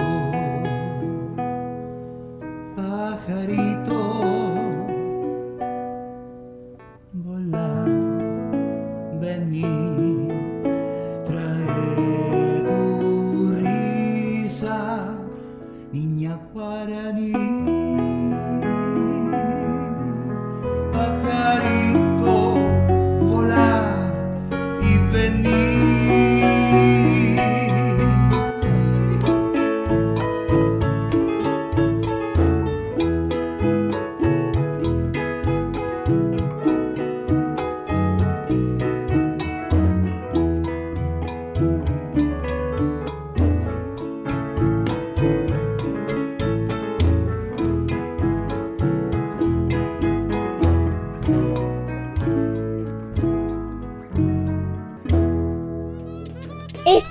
pajarito, volá, vení, trae tu risa, niña guaraní. Pajarito, volá y vení.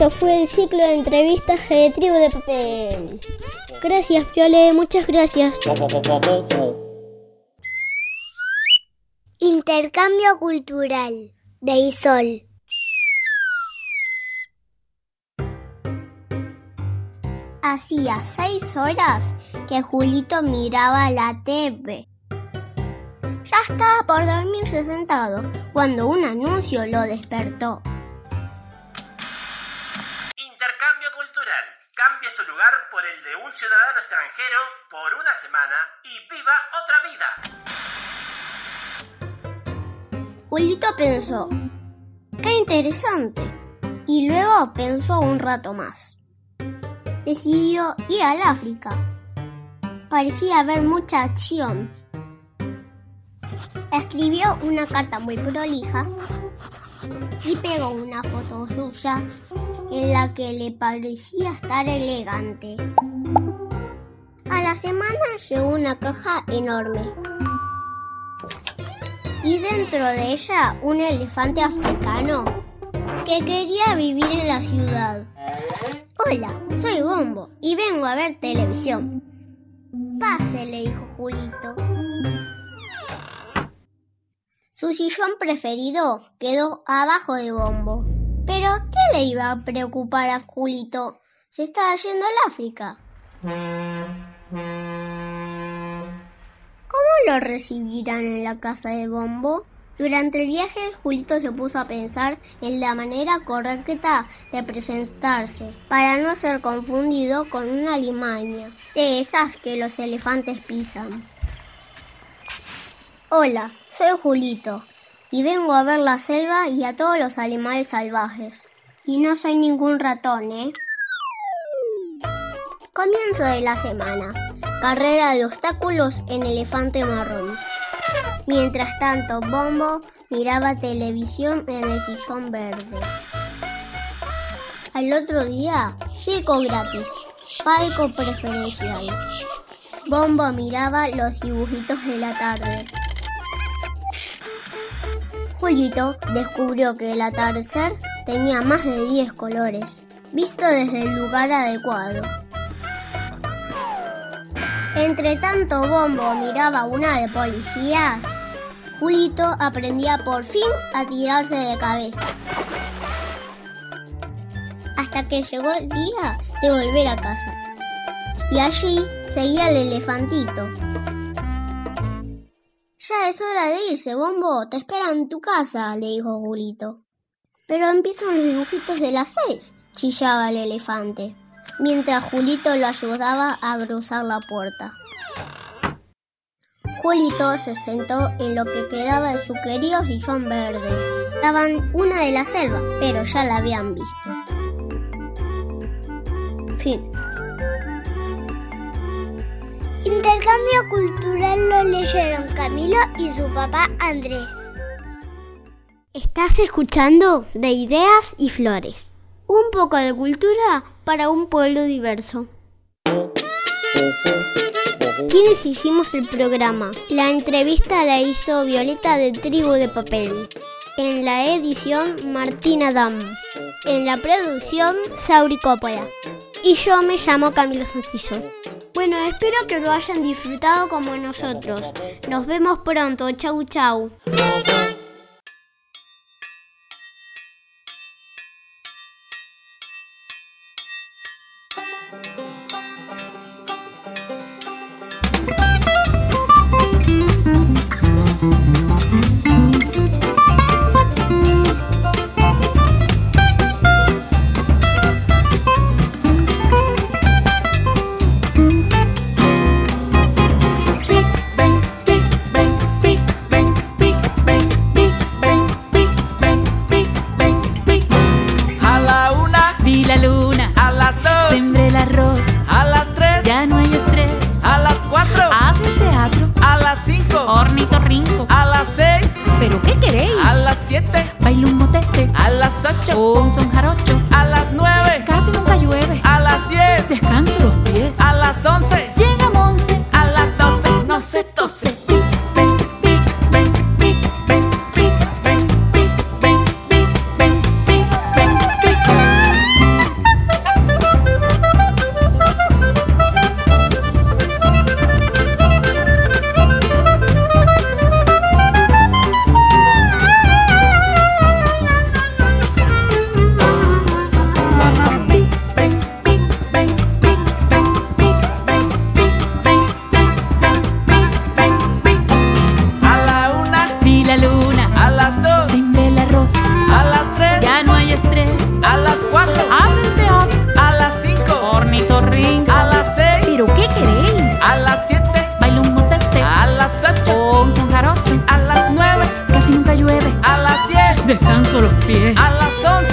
Esto fue el ciclo de entrevistas de Tribu de Papel. Gracias, Piole, muchas gracias. Intercambio cultural de Isol. Hacía seis horas que Julito miraba la T V. Ya estaba por dormirse sentado cuando un anuncio lo despertó. Intercambio cultural. Cambie su lugar por el de un ciudadano extranjero por una semana y viva otra vida. Julito pensó, ¡qué interesante! Y luego pensó un rato más. Decidió ir al África. Parecía haber mucha acción. Escribió una carta muy prolija y pegó una foto suya en la que le parecía estar elegante. A la semana llegó una caja enorme y dentro de ella un elefante africano que quería vivir en la ciudad. Hola, soy Bombo y vengo a ver televisión. Pase, le dijo Julito. Su sillón preferido quedó abajo de Bombo. Pero, ¿qué le iba a preocupar a Julito? Se estaba yendo al África. ¿Cómo lo recibirán en la casa de Bombo? Durante el viaje, Julito se puso a pensar en la manera correcta de presentarse para no ser confundido con una limaña, de esas que los elefantes pisan. Hola, soy Julito y vengo a ver la selva y a todos los animales salvajes. Y no soy ningún ratón, ¿eh? Comienzo de la semana. Carrera de obstáculos en elefante marrón. Mientras tanto, Bombo miraba televisión en el sillón verde. Al otro día, circo gratis, palco preferencial. Bombo miraba los dibujitos de la tarde. Julito descubrió que el atardecer tenía más de diez colores, visto desde el lugar adecuado. Entre tanto, Bombo miraba una de policías. Julito aprendía por fin a tirarse de cabeza. Hasta que llegó el día de volver a casa. Y allí seguía el elefantito. Ya es hora de irse, Bombo. Te esperan en tu casa, le dijo Julito. Pero empiezan los dibujitos de las seis, chillaba el elefante, mientras Julito lo ayudaba a cruzar la puerta. Julito se sentó en lo que quedaba de su querido sillón verde. Estaban una de la selva, pero ya la habían visto. Fin. Intercambio cultural lo leyeron Camilo y su papá Andrés. Estás escuchando De Ideas y Flores. Un poco de cultura para un pueblo diverso. ¿Quiénes hicimos el programa? La entrevista la hizo Violeta de Tribu de Papel. En la edición, Martina Dam. En la producción, Sauri Coppola. Y yo me llamo Camilo Santizo. Bueno, espero que lo hayan disfrutado como nosotros. Nos vemos pronto. Chau, chau. Ornitorrinco. A las seis. ¿Pero qué queréis? A las siete. Bailo un motete. A las ocho. Un son jarocho. A las nueve. Casi nunca llueve. A las diez. Descanso los pies. A las once. Llega Monse. A las doce. No se tose. descanso los pies. A las once